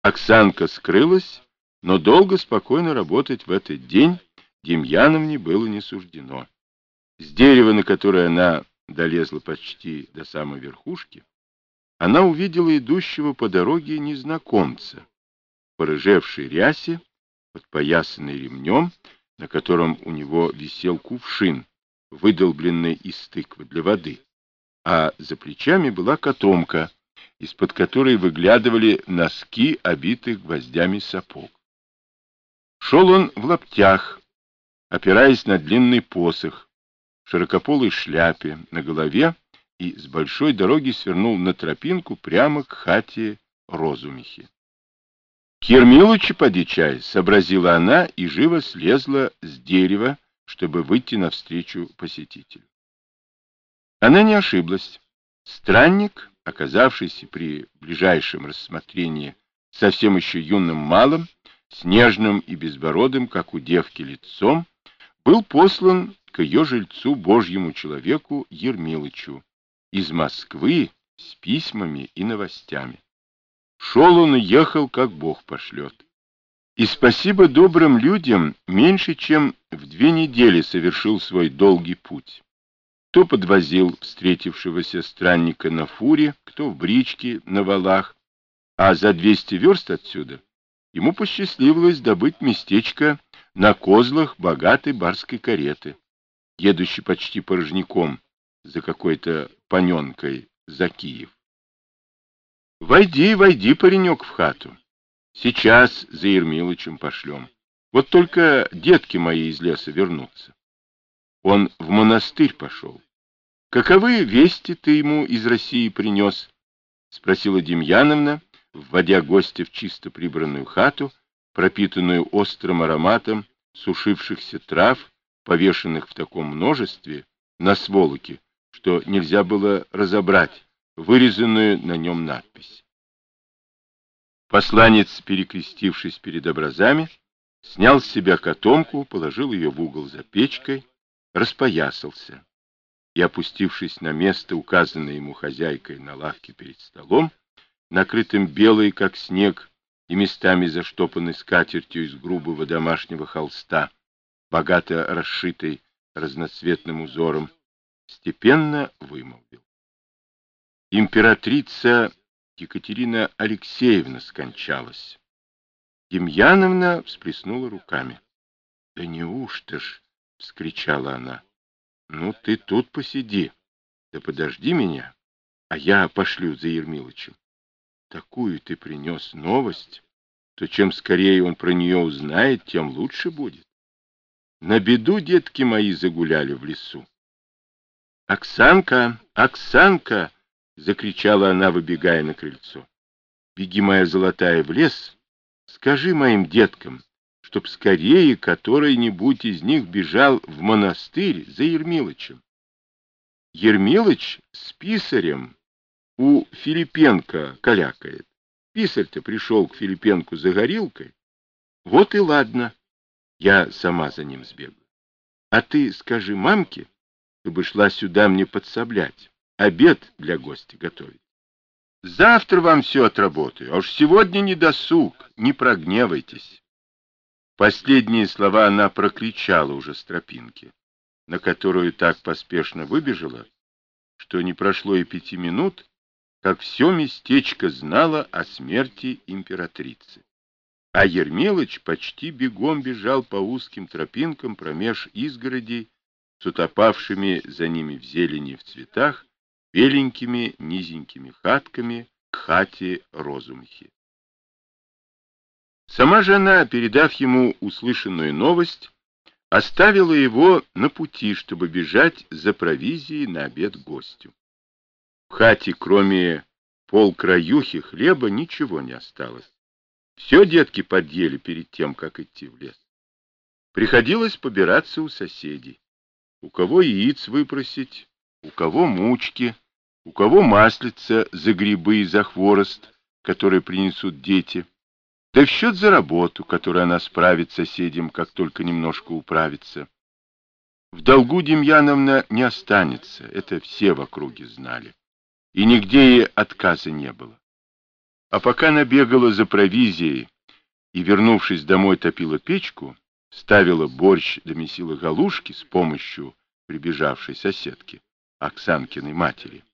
Оксанка скрылась, но долго спокойно работать в этот день Демьяновне было не суждено. С дерева, на которое она долезла почти до самой верхушки, она увидела идущего по дороге незнакомца, порыжевшей рясе, подпоясанный ремнем, на котором у него висел кувшин, выдолбленный из тыквы для воды, а за плечами была котомка, из-под которой выглядывали носки, обитых гвоздями сапог. Шел он в лаптях, опираясь на длинный посох, в широкополой шляпе на голове, и с большой дороги свернул на тропинку прямо к хате Розумихи. — К Ермилычу поди чай, — сообразила она и живо слезла с дерева, чтобы выйти навстречу посетителю. Она не ошиблась. Странник, оказавшийся при ближайшем рассмотрении совсем еще юным малым, с нежным и безбородым, как у девки, лицом, был послан к ее жильцу, божьему человеку Ермилычу, из Москвы с письмами и новостями. Шел он и ехал, как Бог пошлет. И спасибо добрым людям, меньше чем в 2 недели совершил свой долгий путь. Кто подвозил встретившегося странника на фуре, кто в бричке на валах, а за 200 верст отсюда ему посчастливилось добыть местечко на козлах богатой барской кареты, едущей почти порожняком за какой-то паненкой за Киев. Войди, войди, паренек, в хату. Сейчас за Ермилычем пошлем. Вот только детки мои из леса вернутся. Он в монастырь пошел. Каковы вести ты ему из России принес? — спросила Демьяновна, вводя гостя в чисто прибранную хату, пропитанную острым ароматом сушившихся трав, повешенных в таком множестве на сволоке, что нельзя было разобрать вырезанную на нем надпись. Посланец, перекрестившись перед образами, снял с себя котомку, положил ее в угол за печкой, распоясался и, опустившись на место, указанное ему хозяйкой на лавке перед столом, накрытым белой, как снег, и местами заштопанной скатертью из грубого домашнего холста, богато расшитой разноцветным узором, степенно вымолвил: императрица Екатерина Алексеевна скончалась. Демьяновна всплеснула руками. — Да неужто ж? — вскричала она. — Ну, ты тут посиди, да подожди меня, а я пошлю за Ермилычем. Такую ты принес новость, то чем скорее он про нее узнает, тем лучше будет. На беду детки мои загуляли в лесу. — Оксанка, Оксанка! — закричала она, выбегая на крыльцо. — Беги, моя золотая, в лес, скажи моим деткам, чтоб скорее который-нибудь из них бежал в монастырь за Ермилычем. Ермилыч с писарем у Филипенко калякает. Писарь-то пришел к Филипенку за горилкой. Вот и ладно, я сама за ним сбегаю. А ты скажи мамке, чтобы шла сюда мне подсоблять, обед для гостя готовить. Завтра вам все отработаю, а уж сегодня не досуг, не прогневайтесь. Последние слова она прокричала уже с тропинки, на которую так поспешно выбежала, что не прошло и 5 минут, как все местечко знало о смерти императрицы. А Ермилыч почти бегом бежал по узким тропинкам промеж изгородей с утопавшими за ними в зелени и в цветах беленькими низенькими хатками к хате Розумихи. Сама же она, передав ему услышанную новость, оставила его на пути, чтобы бежать за провизией на обед гостю. В хате, кроме полкраюхи хлеба, ничего не осталось. Все детки подъели перед тем, как идти в лес. Приходилось побираться у соседей. У кого яиц выпросить, у кого мучки, у кого маслица за грибы и за хворост, которые принесут дети, да в счет за работу, которую она справит соседям, как только немножко управится. В долгу Демьяновна не останется, это все в округе знали, и нигде ей отказа не было. А пока она бегала за провизией и, вернувшись домой, топила печку, ставила борщ да месила галушки с помощью прибежавшей соседки, Оксанкиной матери,